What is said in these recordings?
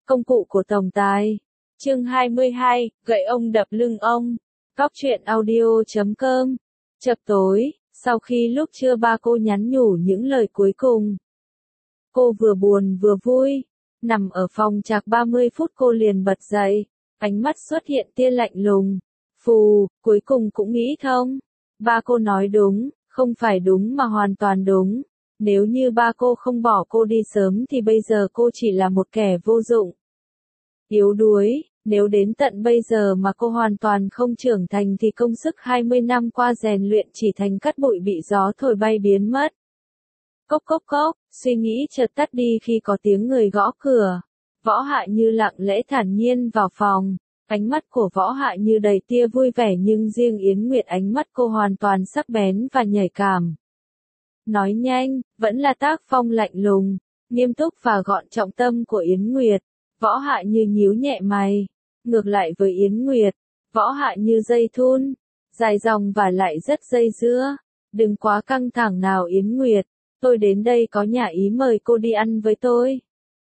Công cụ của tổng tài. Chương 22, gậy ông đập lưng ông. Góc truyện audio.com. Chập tối, sau khi lúc trưa ba cô nhắn nhủ những lời cuối cùng. Cô vừa buồn vừa vui. Nằm ở phòng chạc 30 phút cô liền bật dậy. Ánh mắt xuất hiện tia lạnh lùng. Phù, cuối cùng cũng nghĩ thông. Ba cô nói đúng, không phải đúng mà hoàn toàn đúng. Nếu như ba cô không bỏ cô đi sớm thì bây giờ cô chỉ là một kẻ vô dụng. Yếu đuối, nếu đến tận bây giờ mà cô hoàn toàn không trưởng thành thì công sức 20 năm qua rèn luyện chỉ thành cát bụi bị gió thổi bay biến mất. Cốc cốc cốc, suy nghĩ chợt tắt đi khi có tiếng người gõ cửa. Võ Hạ Như lặng lẽ thản nhiên vào phòng. Ánh mắt của Võ Hạ Như đầy tia vui vẻ nhưng riêng Yến Nguyệt ánh mắt cô hoàn toàn sắc bén và nhạy cảm. Nói nhanh, vẫn là tác phong lạnh lùng, nghiêm túc và gọn trọng tâm của Yến Nguyệt. Võ Hạ Như nhíu nhẹ mày. Ngược lại với Yến Nguyệt, Võ Hạ Như dây thun, dài dòng và lại rất dây dưa. Đừng quá căng thẳng nào Yến Nguyệt, tôi đến đây có nhà ý mời cô đi ăn với tôi.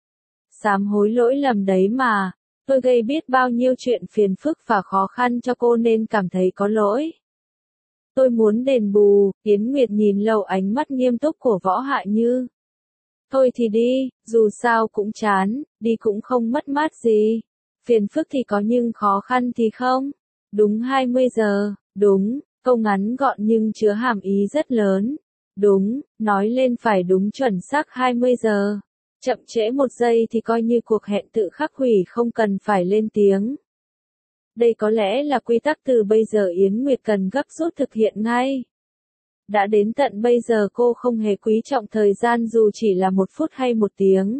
Sám hối lỗi lầm đấy mà, tôi gây biết bao nhiêu chuyện phiền phức và khó khăn cho cô nên cảm thấy có lỗi. Tôi muốn đền bù. Yến Nguyệt nhìn lâu ánh mắt nghiêm túc của Võ Hạ Như. Thôi thì đi, dù sao cũng chán, đi cũng không mất mát gì. Phiền phức thì có nhưng khó khăn thì không. Đúng 20 giờ, đúng, câu ngắn gọn nhưng chứa hàm ý rất lớn. Đúng, nói lên phải đúng chuẩn xác 20 giờ. Chậm trễ 1 giây thì coi như cuộc hẹn tự khắc hủy không cần phải lên tiếng. Đây có lẽ là quy tắc từ bây giờ Yến Nguyệt cần gấp rút thực hiện ngay. Đã đến tận bây giờ cô không hề quý trọng thời gian dù chỉ là 1 phút hay 1 tiếng.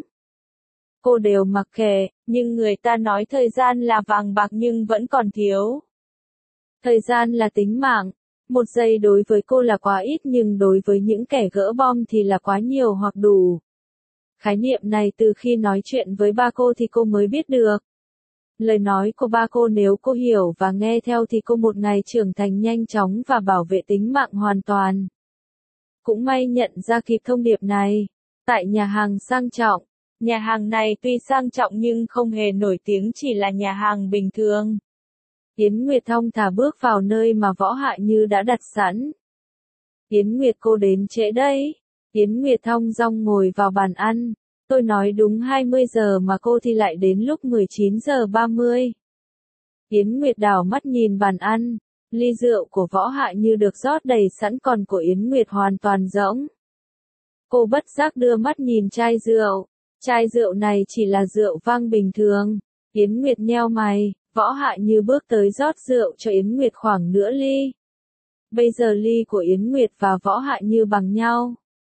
Cô đều mặc kệ, nhưng người ta nói thời gian là vàng bạc nhưng vẫn còn thiếu. Thời gian là tính mạng. 1 giây đối với cô là quá ít nhưng đối với những kẻ gỡ bom thì là quá nhiều hoặc đủ. Khái niệm này từ khi nói chuyện với ba cô thì cô mới biết được. Lời nói của ba cô nếu cô hiểu và nghe theo thì cô một ngày trưởng thành nhanh chóng và bảo vệ tính mạng hoàn toàn. Cũng may nhận ra kịp thông điệp này. Tại nhà hàng sang trọng. Nhà hàng này tuy sang trọng nhưng không hề nổi tiếng chỉ là nhà hàng bình thường. Yến Nguyệt thong thả bước vào nơi mà Võ Hạ Như đã đặt sẵn. Yến Nguyệt cô đến trễ đấy. Yến Nguyệt thong dong ngồi vào bàn ăn. Tôi nói đúng 20 giờ mà cô thì lại đến lúc 19 giờ 30. Yến Nguyệt đảo mắt nhìn bàn ăn. Ly rượu của Võ Hạ Như được rót đầy sẵn còn của Yến Nguyệt hoàn toàn rỗng. Cô bất giác đưa mắt nhìn chai rượu. Chai rượu này chỉ là rượu vang bình thường. Yến Nguyệt nheo mày. Võ Hạ Như bước tới rót rượu cho Yến Nguyệt khoảng nửa ly. Bây giờ ly của Yến Nguyệt và Võ Hạ Như bằng nhau.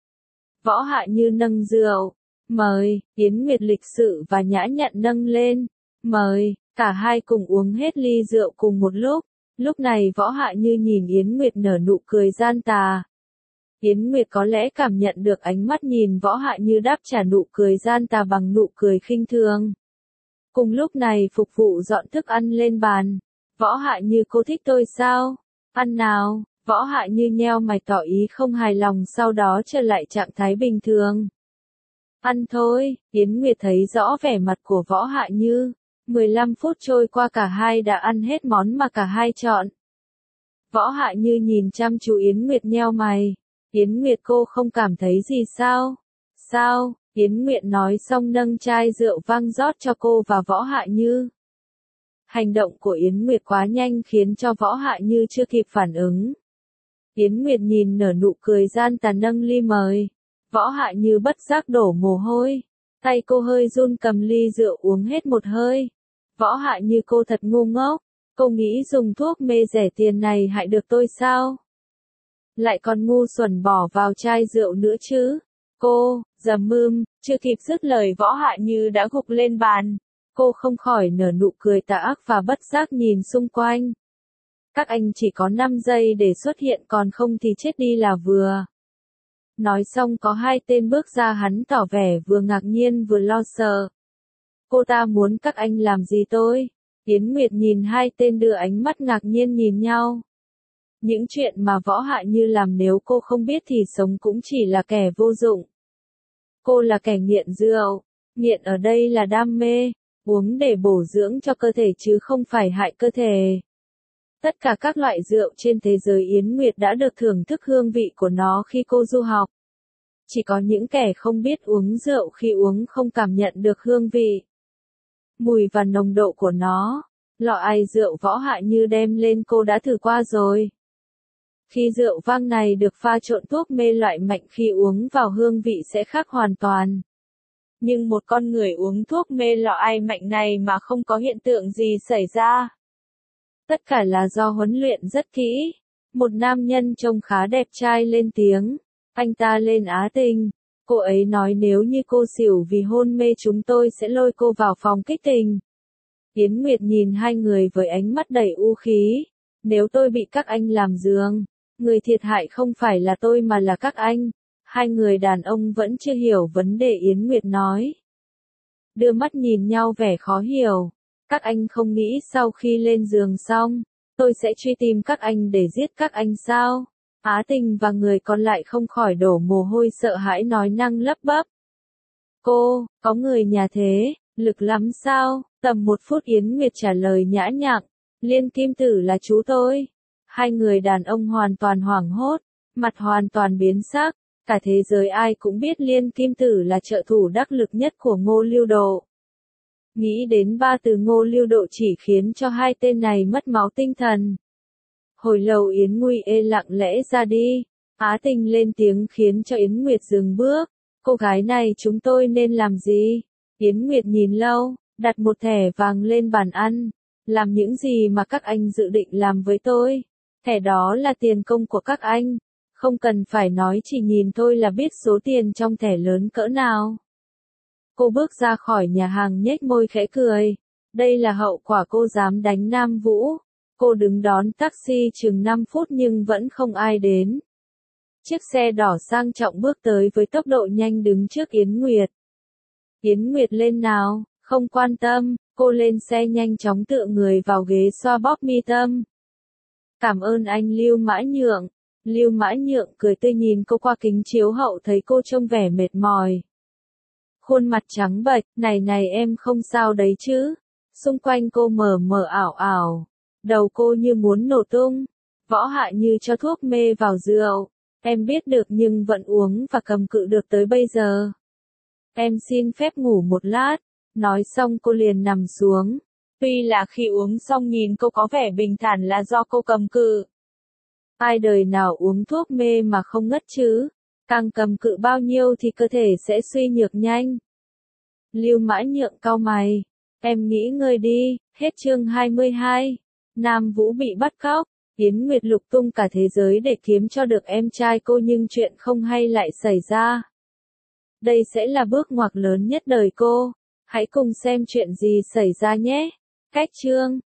Võ Hạ Như nâng rượu. Mời. Yến Nguyệt lịch sự và nhã nhặn nâng lên. Mời. Cả hai cùng uống hết ly rượu cùng một lúc. Lúc này Võ Hạ Như nhìn Yến Nguyệt nở nụ cười gian tà. Yến Nguyệt có lẽ cảm nhận được ánh mắt nhìn Võ Hạ Như đáp trả nụ cười gian tà bằng nụ cười khinh thường. Cùng lúc này phục vụ dọn thức ăn lên bàn. Võ Hạ Như cô thích tôi sao? Ăn nào? Võ Hạ Như nheo mày tỏ ý không hài lòng sau đó trở lại trạng thái bình thường. Ăn thôi. Yến Nguyệt thấy rõ vẻ mặt của Võ Hạ Như. 15 phút trôi qua cả hai đã ăn hết món mà cả hai chọn. Võ Hạ Như nhìn chăm chú Yến Nguyệt nheo mày. Yến Nguyệt cô không cảm thấy gì sao? Sao? Yến Nguyệt nói xong nâng chai rượu vang rót cho cô và Võ Hạ Như. Hành động của Yến Nguyệt quá nhanh khiến cho Võ Hạ Như chưa kịp phản ứng. Yến Nguyệt nhìn nở nụ cười gian tà nâng ly mời. Võ Hạ Như bất giác đổ mồ hôi. Tay cô hơi run cầm ly rượu uống hết một hơi. Võ Hạ Như cô thật ngu ngốc. Cô nghĩ dùng thuốc mê rẻ tiền này hại được tôi sao? Lại còn ngu xuẩn bỏ vào chai rượu nữa chứ. Cô, chưa kịp dứt lời Võ Hạ Như đã gục lên bàn. Cô không khỏi nở nụ cười tà ác và bất giác nhìn xung quanh. Các anh chỉ có 5 giây để xuất hiện còn không thì chết đi là vừa. Nói xong có 2 tên bước ra hắn tỏ vẻ vừa ngạc nhiên vừa lo sợ. Cô ta muốn các anh làm gì tôi? Yến Nguyệt nhìn 2 tên đưa ánh mắt ngạc nhiên nhìn nhau. Những chuyện mà Võ Hạ Như làm nếu cô không biết thì sống cũng chỉ là kẻ vô dụng. Cô là kẻ nghiện rượu. Nghiện ở đây là đam mê. uống để bổ dưỡng cho cơ thể chứ không phải hại cơ thể. Tất cả các loại rượu trên thế giới Yến Nguyệt đã được thưởng thức hương vị của nó khi cô du học. Chỉ có những kẻ không biết uống rượu khi uống không cảm nhận được hương vị, mùi và nồng độ của nó. Loại rượu Võ Hạ Như đem lên cô đã thử qua rồi. Khi rượu vang này được pha trộn thuốc mê loại mạnh khi uống vào hương vị sẽ khác hoàn toàn. Nhưng một con người uống thuốc mê loại mạnh này mà không có hiện tượng gì xảy ra. Tất cả là do huấn luyện rất kỹ. Một nam nhân trông khá đẹp trai lên tiếng. Anh ta lên Á Tình. Cô ấy nói nếu như cô xỉu vì hôn mê chúng tôi sẽ lôi cô vào phòng kích tình. Yến Nguyệt nhìn hai người với ánh mắt đầy u khí. Nếu tôi bị các anh làm giường, người thiệt hại không phải là tôi mà là các anh. Hai người đàn ông vẫn chưa hiểu vấn đề Yến Nguyệt nói. Đưa mắt nhìn nhau vẻ khó hiểu. Các anh không nghĩ sau khi lên giường xong, tôi sẽ truy tìm các anh để giết các anh sao? Á Tình và người còn lại không khỏi đổ mồ hôi sợ hãi nói năng lắp bắp. Cô, có người nhà thế, lực lắm sao? Tầm 1 phút Yến Nguyệt trả lời nhã nhặn. Liên Kim Tử là chú tôi. Hai người đàn ông hoàn toàn hoảng hốt, mặt hoàn toàn biến sắc. Cả thế giới ai cũng biết Liên Kim Tử là trợ thủ đắc lực nhất của Ngô Lưu Độ. Nghĩ đến 3 từ Ngô Lưu Độ chỉ khiến cho hai tên này mất máu tinh thần. Hồi lâu Yến Nguy lặng lẽ ra đi. Á Tình lên tiếng khiến cho Yến Nguyệt dừng bước. Cô gái này chúng tôi nên làm gì? Yến Nguyệt nhìn lâu, đặt một thẻ vàng lên bàn ăn. Làm những gì mà các anh dự định làm với tôi? Thẻ đó là tiền công của các anh. Không cần phải nói chỉ nhìn tôi là biết số tiền trong thẻ lớn cỡ nào. Cô bước ra khỏi nhà hàng nhếch môi khẽ cười. Đây là hậu quả cô dám đánh Nam Vũ. Cô đứng đón taxi chừng 5 phút nhưng vẫn không ai đến. Chiếc xe đỏ sang trọng bước tới với tốc độ nhanh đứng trước Yến Nguyệt. Yến Nguyệt lên nào, không quan tâm, cô lên xe nhanh chóng tựa người vào ghế xoa bóp mi tâm. Cảm ơn anh Lưu Mã Nhượng. Lưu Mã Nhượng cười tươi nhìn cô qua kính chiếu hậu thấy cô trông vẻ mệt mỏi. Khuôn mặt trắng bệch, này em không sao đấy chứ. Xung quanh cô mờ mờ ảo ảo. Đầu cô như muốn nổ tung. Võ Hạ Như cho thuốc mê vào rượu. Em biết được nhưng vẫn uống và cầm cự được tới bây giờ. Em xin phép ngủ một lát. Nói xong cô liền nằm xuống. Tuy là khi uống xong nhìn cô có vẻ bình thản là do cô cầm cự. Ai đời nào uống thuốc mê mà không ngất chứ? Càng cầm cự bao nhiêu thì cơ thể sẽ suy nhược nhanh. Lưu Mã Nhượng cau mày. Em nghỉ ngơi đi. Hết chương 22. Nam Vũ bị bắt cóc. Yến Nguyệt lục tung cả thế giới để kiếm cho được em trai cô nhưng chuyện không hay lại xảy ra. Đây sẽ là bước ngoặt lớn nhất đời cô. Hãy cùng xem chuyện gì xảy ra nhé. Cách chương